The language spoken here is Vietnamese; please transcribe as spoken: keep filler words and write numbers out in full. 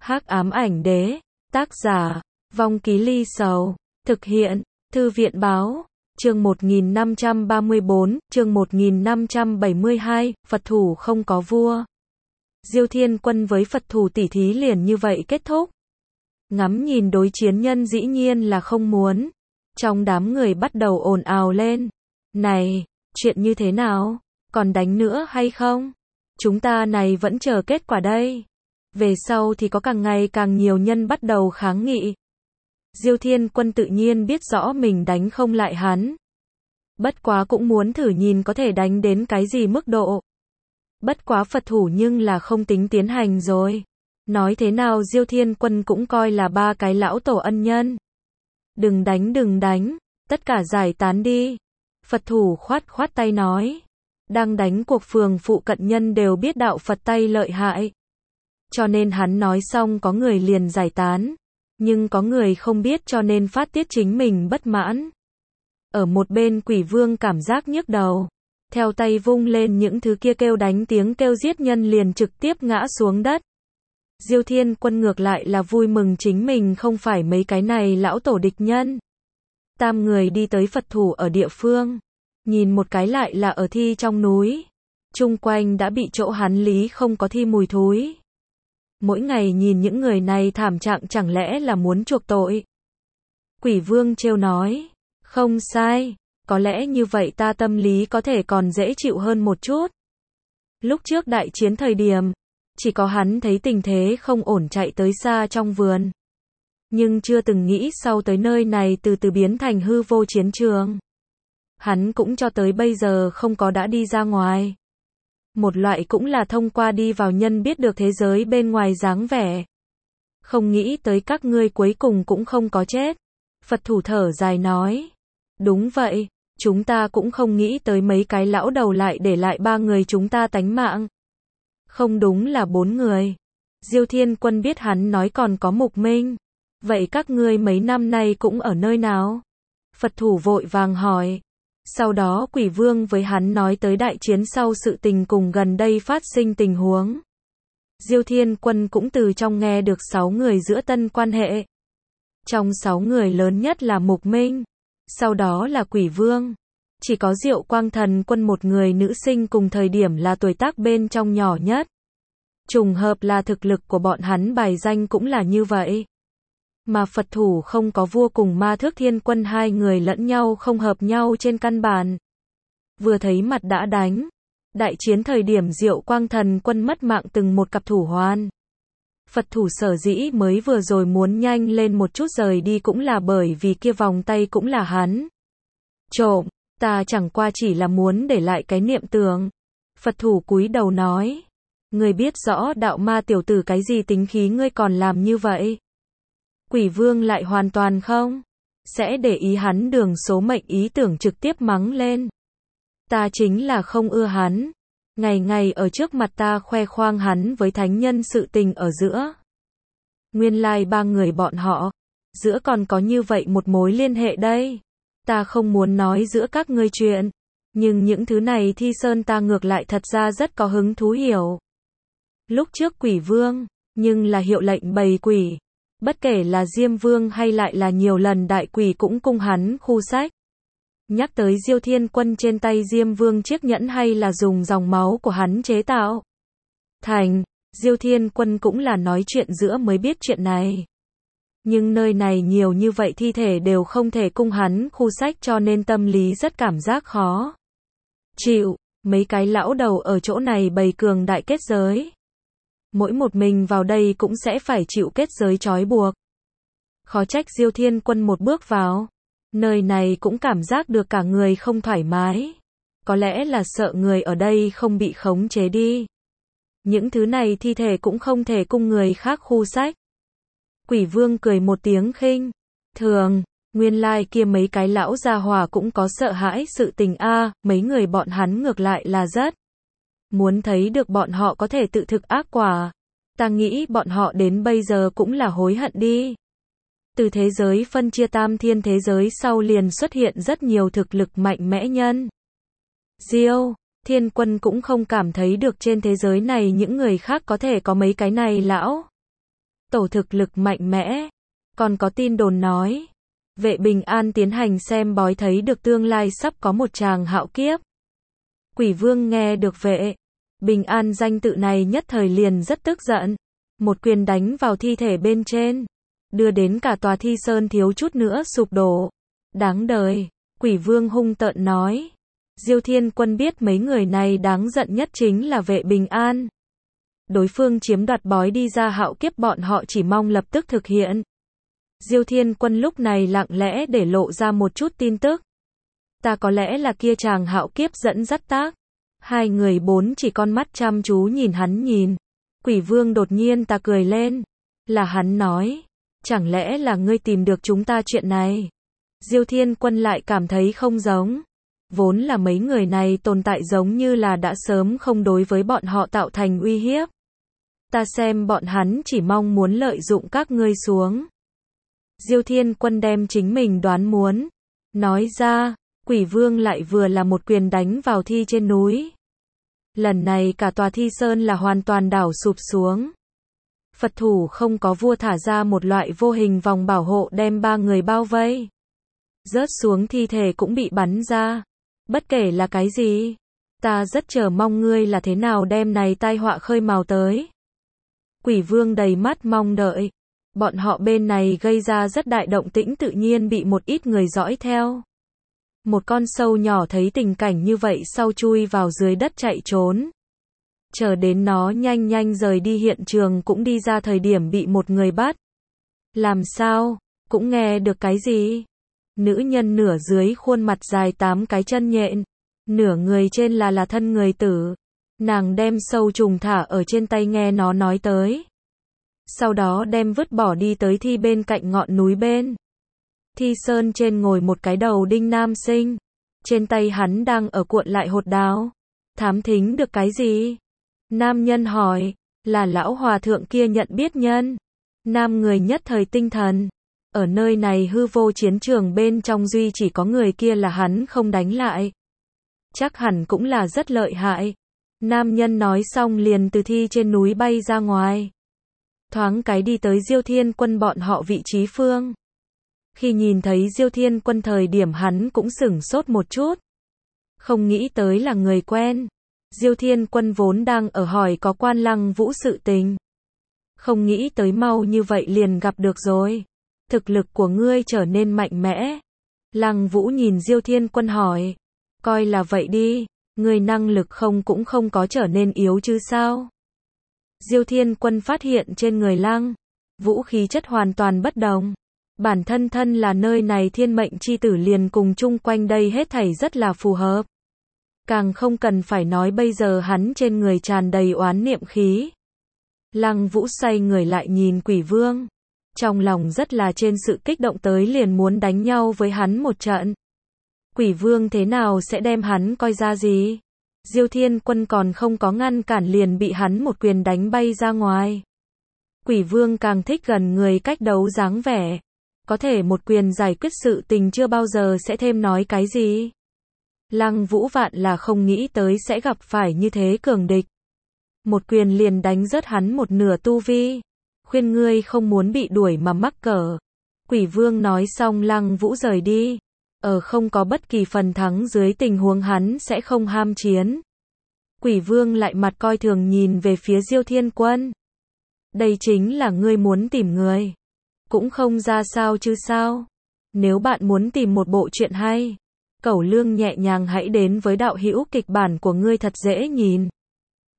Hắc ám ảnh đế, tác giả, Vong Ký Ly Sầu, thực hiện, Thư viện báo, chương một nghìn năm trăm ba mươi bốn, chương một nghìn năm trăm bảy mươi hai, Phật thủ không có vua. Diêu Thiên Quân với Phật thủ tỉ thí liền như vậy kết thúc. Ngắm nhìn đối chiến nhân dĩ nhiên là không muốn. Trong đám người bắt đầu ồn ào lên. Này, chuyện như thế nào? Còn đánh nữa hay không? Chúng ta này vẫn chờ kết quả đây. Về sau thì có càng ngày càng nhiều nhân bắt đầu kháng nghị. Diêu Thiên Quân tự nhiên biết rõ mình đánh không lại hắn. Bất quá cũng muốn thử nhìn có thể đánh đến cái gì mức độ. Bất quá Phật thủ nhưng là không tính tiến hành rồi. Nói thế nào Diêu Thiên Quân cũng coi là ba cái lão tổ ân nhân. Đừng đánh đừng đánh, tất cả giải tán đi. Phật thủ khoát khoát tay nói. Đang đánh cuộc phường phụ cận nhân đều biết đạo Phật tay lợi hại. Cho nên hắn nói xong có người liền giải tán. Nhưng có người không biết cho nên phát tiết chính mình bất mãn. Ở một bên Quỷ Vương cảm giác nhức đầu. Theo tay vung lên những thứ kia kêu đánh tiếng kêu giết nhân liền trực tiếp ngã xuống đất. Diêu Thiên Quân ngược lại là vui mừng chính mình không phải mấy cái này lão tổ địch nhân. Tam người đi tới Phật thủ ở địa phương. Nhìn một cái lại là ở thi trong núi. Chung quanh đã bị chỗ hắn lý không có thi mùi thối. Mỗi ngày nhìn những người này thảm trạng chẳng lẽ là muốn chuộc tội. Quỷ Vương trêu nói. Không sai. Có lẽ như vậy ta tâm lý có thể còn dễ chịu hơn một chút. Lúc trước đại chiến thời điểm. Chỉ có hắn thấy tình thế không ổn chạy tới xa trong vườn. Nhưng chưa từng nghĩ sau tới nơi này từ từ biến thành hư vô chiến trường. Hắn cũng cho tới bây giờ không có đã đi ra ngoài. Một loại cũng là thông qua đi vào nhân biết được thế giới bên ngoài dáng vẻ. Không nghĩ tới các ngươi cuối cùng cũng không có chết. Phật thủ thở dài nói. Đúng vậy, chúng ta cũng không nghĩ tới mấy cái lão đầu lại để lại ba người chúng ta tánh mạng. Không đúng là bốn người. Diêu Thiên Quân biết hắn nói còn có Mục Minh. Vậy các ngươi mấy năm nay cũng ở nơi nào? Phật thủ vội vàng hỏi. Sau đó Quỷ Vương với hắn nói tới đại chiến sau sự tình cùng gần đây phát sinh tình huống. Diêu Thiên Quân cũng từ trong nghe được sáu người giữa tân quan hệ. Trong sáu người lớn nhất là Mục Minh. Sau đó là Quỷ Vương. Chỉ có Diệu Quang Thần Quân một người nữ sinh cùng thời điểm là tuổi tác bên trong nhỏ nhất. Trùng hợp là thực lực của bọn hắn bài danh cũng là như vậy. Mà Phật thủ không có vua cùng Ma Thước Thiên Quân hai người lẫn nhau không hợp nhau trên căn bản. Vừa thấy mặt đã đánh. Đại chiến thời điểm Diệu Quang Thần Quân mất mạng từng một cặp thủ hoàn. Phật thủ sở dĩ mới vừa rồi muốn nhanh lên một chút rời đi cũng là bởi vì kia vòng tay cũng là hắn. Trộm, ta chẳng qua chỉ là muốn để lại cái niệm tưởng. Phật thủ cúi đầu nói. Ngươi biết rõ đạo ma tiểu tử cái gì tính khí ngươi còn làm như vậy. Quỷ Vương lại hoàn toàn không. Sẽ để ý hắn đường số mệnh ý tưởng trực tiếp mắng lên. Ta chính là không ưa hắn. Ngày ngày ở trước mặt ta khoe khoang hắn với thánh nhân sự tình ở giữa. Nguyên lai ba người bọn họ. Giữa còn có như vậy một mối liên hệ đây. Ta không muốn nói giữa các ngươi chuyện. Nhưng những thứ này Thi Sơn ta ngược lại thật ra rất có hứng thú hiểu. Lúc trước Quỷ Vương. Nhưng là hiệu lệnh bầy quỷ. Bất kể là Diêm Vương hay lại là nhiều lần đại quỷ cũng cung hắn khu sách. Nhắc tới Diêu Thiên Quân trên tay Diêm Vương chiếc nhẫn hay là dùng dòng máu của hắn chế tạo. Thành, Diêu Thiên Quân cũng là nói chuyện giữa mới biết chuyện này. Nhưng nơi này nhiều như vậy thi thể đều không thể cung hắn khu sách cho nên tâm lý rất cảm giác khó. Chịu, mấy cái lão đầu ở chỗ này bày cường đại kết giới. Mỗi một mình vào đây cũng sẽ phải chịu kết giới trói buộc. Khó trách Diêu Thiên Quân một bước vào. Nơi này cũng cảm giác được cả người không thoải mái. Có lẽ là sợ người ở đây không bị khống chế đi. Những thứ này thi thể cũng không thể cung người khác khu sách. Quỷ Vương cười một tiếng khinh. Thường, nguyên lai kia mấy cái lão gia hỏa cũng có sợ hãi sự tình a, à, mấy người bọn hắn ngược lại là rất. Muốn thấy được bọn họ có thể tự thực ác quả. Ta nghĩ bọn họ đến bây giờ cũng là hối hận đi. Từ thế giới phân chia tam thiên thế giới sau liền xuất hiện rất nhiều thực lực mạnh mẽ nhân. Diêu Thiên Quân cũng không cảm thấy được trên thế giới này những người khác có thể có mấy cái này lão. tổ thực lực mạnh mẽ. Còn có tin đồn nói, vệ Bình An tiến hành xem bói thấy được tương lai sắp có một tràng hạo kiếp. Quỷ vương nghe được vệ Bình An danh tự này nhất thời liền rất tức giận. Một quyền đánh vào thi thể bên trên, đưa đến cả tòa thi sơn thiếu chút nữa sụp đổ. Đáng đời, quỷ vương hung tợn nói. Diêu Thiên Quân biết mấy người này đáng giận nhất chính là vệ Bình An. Đối phương chiếm đoạt bói đi ra hạo kiếp, bọn họ chỉ mong lập tức thực hiện. Diêu Thiên Quân lúc này lặng lẽ để lộ ra một chút tin tức. Ta có lẽ là kia chàng hạo kiếp dẫn dắt tác. Hai người bốn chỉ con mắt chăm chú nhìn hắn nhìn. Quỷ vương đột nhiên ta cười lên. Là hắn nói. Chẳng lẽ là ngươi tìm được chúng ta chuyện này? Diêu Thiên Quân lại cảm thấy không giống. Vốn là mấy người này tồn tại giống như là đã sớm không đối với bọn họ tạo thành uy hiếp. Ta xem bọn hắn chỉ mong muốn lợi dụng các ngươi xuống. Diêu Thiên Quân đem chính mình đoán muốn nói ra, quỷ vương lại vừa là một quyền đánh vào thi trên núi. Lần này cả tòa thi sơn là hoàn toàn đảo sụp xuống. Phật thủ không có vua thả ra một loại vô hình vòng bảo hộ đem ba người bao vây. Rớt xuống thi thể cũng bị bắn ra. Bất kể là cái gì, ta rất chờ mong ngươi là thế nào đem này tai họa khơi mào tới. Quỷ vương đầy mắt mong đợi. Bọn họ bên này gây ra rất đại động tĩnh, tự nhiên bị một ít người dõi theo. Một con sâu nhỏ thấy tình cảnh như vậy sau chui vào dưới đất chạy trốn. Chờ đến nó nhanh nhanh rời đi hiện trường cũng đi ra thời điểm bị một người bắt. Làm sao? Cũng nghe được cái gì? Nữ nhân nửa dưới khuôn mặt dài tám cái chân nhện. Nửa người trên là là thân người tử. Nàng đem sâu trùng thả ở trên tay nghe nó nói tới. Sau đó đem vứt bỏ đi tới thi bên cạnh ngọn núi bên. Thi sơn trên ngồi một cái đầu đinh nam sinh. Trên tay hắn đang ở cuộn lại hột đào. Thám thính được cái gì? Nam nhân hỏi. Là lão hòa thượng kia nhận biết nhân. Nam người nhất thời tinh thần. Ở nơi này hư vô chiến trường bên trong duy chỉ có người kia là hắn không đánh lại. Chắc hẳn cũng là rất lợi hại. Nam nhân nói xong liền từ thi trên núi bay ra ngoài. Thoáng cái đi tới Diêu Thiên Quân bọn họ vị trí phương. Khi nhìn thấy Diêu Thiên Quân thời điểm hắn cũng sửng sốt một chút. Không nghĩ tới là người quen. Diêu Thiên Quân vốn đang ở hỏi có quan Lăng Vũ sự tình. Không nghĩ tới mau như vậy liền gặp được rồi. Thực lực của ngươi trở nên mạnh mẽ. Lăng Vũ nhìn Diêu Thiên Quân hỏi. Coi là vậy đi, ngươi năng lực không cũng không có trở nên yếu chứ sao? Diêu Thiên Quân phát hiện trên người Lăng Vũ khí chất hoàn toàn bất đồng. Bản thân thân là nơi này thiên mệnh chi tử liền cùng chung quanh đây hết thảy rất là phù hợp. Càng không cần phải nói bây giờ hắn trên người tràn đầy oán niệm khí. Lăng Vũ xoay người lại nhìn quỷ vương. Trong lòng rất là trên sự kích động tới liền muốn đánh nhau với hắn một trận. Quỷ vương thế nào sẽ đem hắn coi ra gì? Diêu Thiên Quân còn không có ngăn cản liền bị hắn một quyền đánh bay ra ngoài. Quỷ vương càng thích gần người cách đấu dáng vẻ. Có thể một quyền giải quyết sự tình chưa bao giờ sẽ thêm nói cái gì. Lăng Vũ vạn là không nghĩ tới sẽ gặp phải như thế cường địch. Một quyền liền đánh rớt hắn một nửa tu vi. Khuyên ngươi không muốn bị đuổi mà mắc cỡ. Quỷ vương nói xong Lăng Vũ rời đi. Ở không có bất kỳ phần thắng dưới tình huống hắn sẽ không ham chiến. Quỷ vương lại mặt coi thường nhìn về phía Diêu Thiên Quân. Đây chính là ngươi muốn tìm người. Cũng không ra sao chứ sao. Nếu bạn muốn tìm một bộ truyện hay, Cẩu Lương nhẹ nhàng hãy đến với đạo hữu kịch bản của ngươi thật dễ nhìn.